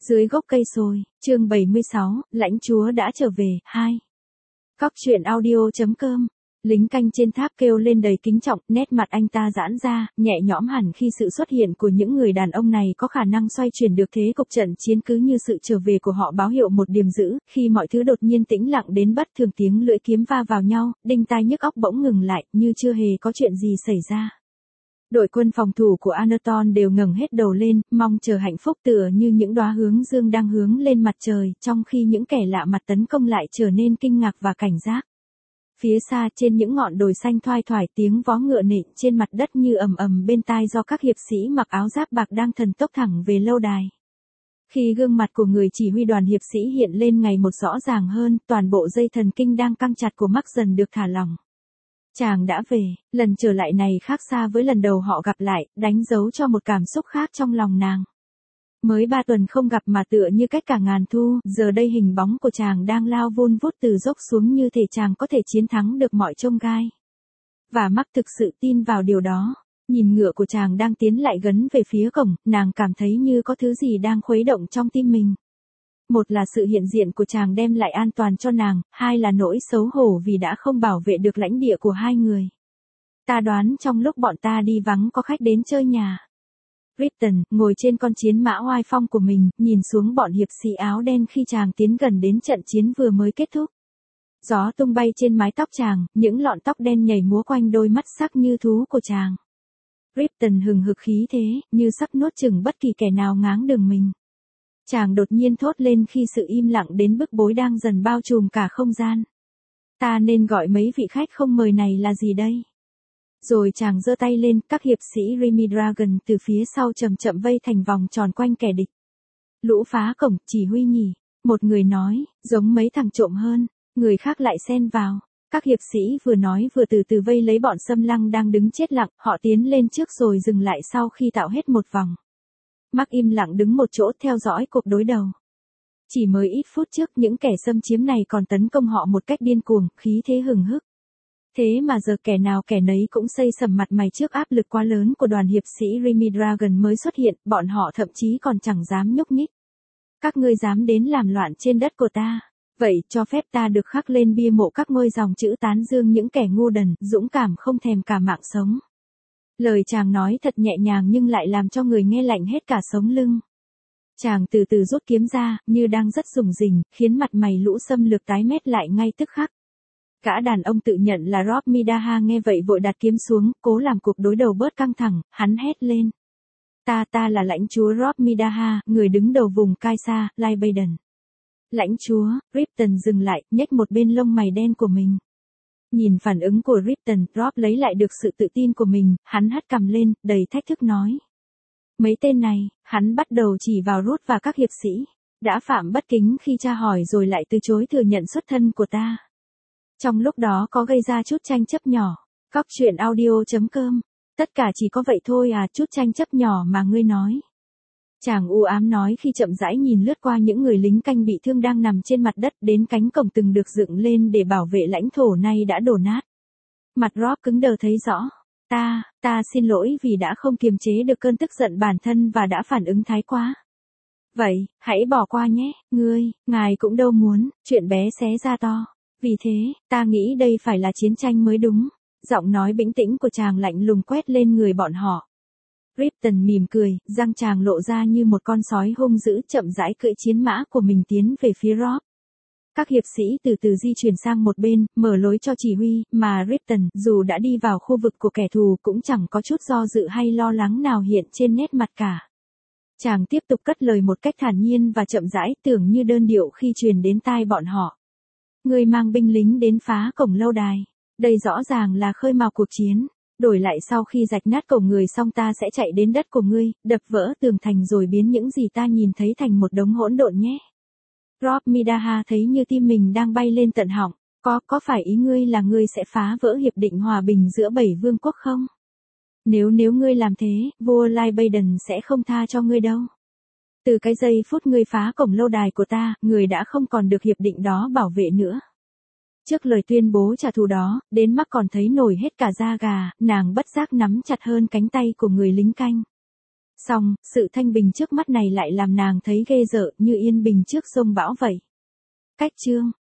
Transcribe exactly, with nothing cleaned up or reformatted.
Dưới gốc cây sồi, chương bảy mươi sáu, lãnh chúa đã trở về, hai. Cóc truyện audio.com. Lính canh trên tháp kêu lên đầy kính trọng, nét mặt anh ta giãn ra, nhẹ nhõm hẳn khi sự xuất hiện của những người đàn ông này có khả năng xoay chuyển được thế cục trận chiến, cứ như sự trở về của họ báo hiệu một điểm dữ. Khi mọi thứ đột nhiên tĩnh lặng đến bất thường, tiếng lưỡi kiếm va vào nhau, đinh tai nhức óc bỗng ngừng lại, như chưa hề có chuyện gì xảy ra. Đội quân phòng thủ của Anerton đều ngẩng hết đầu lên, mong chờ hạnh phúc, tựa như những đóa hướng dương đang hướng lên mặt trời, trong khi những kẻ lạ mặt tấn công lại trở nên kinh ngạc và cảnh giác. Phía xa trên những ngọn đồi xanh thoai thoải, tiếng vó ngựa nện trên mặt đất như ầm ầm bên tai do các hiệp sĩ mặc áo giáp bạc đang thần tốc thẳng về lâu đài. Khi gương mặt của người chỉ huy đoàn hiệp sĩ hiện lên ngày một rõ ràng hơn, toàn bộ dây thần kinh đang căng chặt của Mark dần được thả lỏng. Chàng đã về, lần trở lại này khác xa với lần đầu họ gặp lại, đánh dấu cho một cảm xúc khác trong lòng nàng. Mới ba tuần không gặp mà tựa như cách cả ngàn thu, giờ đây hình bóng của chàng đang lao vun vút từ dốc xuống như thể chàng có thể chiến thắng được mọi chông gai. Và Mark thực sự tin vào điều đó. Nhìn ngựa của chàng đang tiến lại gần về phía cổng, nàng cảm thấy như có thứ gì đang khuấy động trong tim mình. Một là sự hiện diện của chàng đem lại an toàn cho nàng, hai là nỗi xấu hổ vì đã không bảo vệ được lãnh địa của hai người. Ta đoán trong lúc bọn ta đi vắng có khách đến chơi nhà. Ripton, ngồi trên con chiến mã oai phong của mình, nhìn xuống bọn hiệp sĩ áo đen khi chàng tiến gần đến trận chiến vừa mới kết thúc. Gió tung bay trên mái tóc chàng, những lọn tóc đen nhảy múa quanh đôi mắt sắc như thú của chàng. Ripton hừng hực khí thế, như sắp nuốt chửng bất kỳ kẻ nào ngáng đường mình. Chàng đột nhiên thốt lên khi sự im lặng đến bức bối đang dần bao trùm cả không gian. Ta nên gọi mấy vị khách không mời này là gì đây? Rồi chàng giơ tay lên, các hiệp sĩ Remy Dragon từ phía sau chậm chậm vây thành vòng tròn quanh kẻ địch. Lũ phá cổng, chỉ huy nhỉ? Một người nói, giống mấy thằng trộm hơn, người khác lại xen vào. Các hiệp sĩ vừa nói vừa từ từ vây lấy bọn xâm lăng đang đứng chết lặng, họ tiến lên trước rồi dừng lại sau khi tạo hết một vòng. Mark im lặng đứng một chỗ theo dõi cuộc đối đầu. Chỉ mới ít phút trước những kẻ xâm chiếm này còn tấn công họ một cách điên cuồng, khí thế hừng hực. Thế mà giờ kẻ nào kẻ nấy cũng xây sầm mặt mày trước áp lực quá lớn của đoàn hiệp sĩ Remy Dragon mới xuất hiện, bọn họ thậm chí còn chẳng dám nhúc nhích. Các ngươi dám đến làm loạn trên đất của ta, vậy cho phép ta được khắc lên bia mộ các ngôi dòng chữ tán dương những kẻ ngu đần, dũng cảm không thèm cả mạng sống. Lời chàng nói thật nhẹ nhàng nhưng lại làm cho người nghe lạnh hết cả sống lưng. Chàng từ từ rút kiếm ra, như đang rất rùng rỉnh, khiến mặt mày lũ xâm lược tái mét lại ngay tức khắc. Cả đàn ông tự nhận là Rob Midaha nghe vậy vội đặt kiếm xuống, cố làm cuộc đối đầu bớt căng thẳng, hắn hét lên. Ta ta là lãnh chúa Rob Midaha, người đứng đầu vùng Kaisa, Libaden. Lãnh chúa, Ripton dừng lại, nhếch một bên lông mày đen của mình. Nhìn phản ứng của Ripton, Rob lấy lại được sự tự tin của mình, hắn hất cằm lên, đầy thách thức nói. Mấy tên này, hắn bắt đầu chỉ vào Ruth và các hiệp sĩ, đã phạm bất kính khi tra hỏi rồi lại từ chối thừa nhận xuất thân của ta. Trong lúc đó có gây ra chút tranh chấp nhỏ. Cóc truyện audio.com. Tất cả chỉ có vậy thôi à, chút tranh chấp nhỏ mà ngươi nói. Chàng u ám nói khi chậm rãi nhìn lướt qua những người lính canh bị thương đang nằm trên mặt đất đến cánh cổng từng được dựng lên để bảo vệ lãnh thổ nay đã đổ nát. Mặt Rob cứng đờ thấy rõ. Ta, ta xin lỗi vì đã không kiềm chế được cơn tức giận bản thân và đã phản ứng thái quá. Vậy, hãy bỏ qua nhé, ngươi, ngài cũng đâu muốn, chuyện bé xé ra to. Vì thế, ta nghĩ đây phải là chiến tranh mới đúng. Giọng nói bĩnh tĩnh của chàng lạnh lùng quét lên người bọn họ. Ripton mỉm cười, răng chàng lộ ra như một con sói hung dữ chậm rãi cưỡi chiến mã của mình tiến về phía Rob. Các hiệp sĩ từ từ di chuyển sang một bên, mở lối cho chỉ huy, mà Ripton, dù đã đi vào khu vực của kẻ thù cũng chẳng có chút do dự hay lo lắng nào hiện trên nét mặt cả. Chàng tiếp tục cất lời một cách thản nhiên và chậm rãi, tưởng như đơn điệu khi truyền đến tai bọn họ. Ngươi mang binh lính đến phá cổng lâu đài. Đây rõ ràng là khơi mào cuộc chiến. Đổi lại sau khi rạch nát cổng người xong ta sẽ chạy đến đất của ngươi, đập vỡ tường thành rồi biến những gì ta nhìn thấy thành một đống hỗn độn nhé. Rob Midaha thấy như tim mình đang bay lên tận họng. Có, có phải ý ngươi là ngươi sẽ phá vỡ hiệp định hòa bình giữa bảy vương quốc không? Nếu nếu ngươi làm thế, vua Libaden sẽ không tha cho ngươi đâu. Từ cái giây phút ngươi phá cổng lâu đài của ta, người đã không còn được hiệp định đó bảo vệ nữa. Trước lời tuyên bố trả thù đó, đến Mark còn thấy nổi hết cả da gà, nàng bất giác nắm chặt hơn cánh tay của người lính canh. Xong, sự thanh bình trước mắt này lại làm nàng thấy ghê rợn như yên bình trước giông bão vậy. Cách chương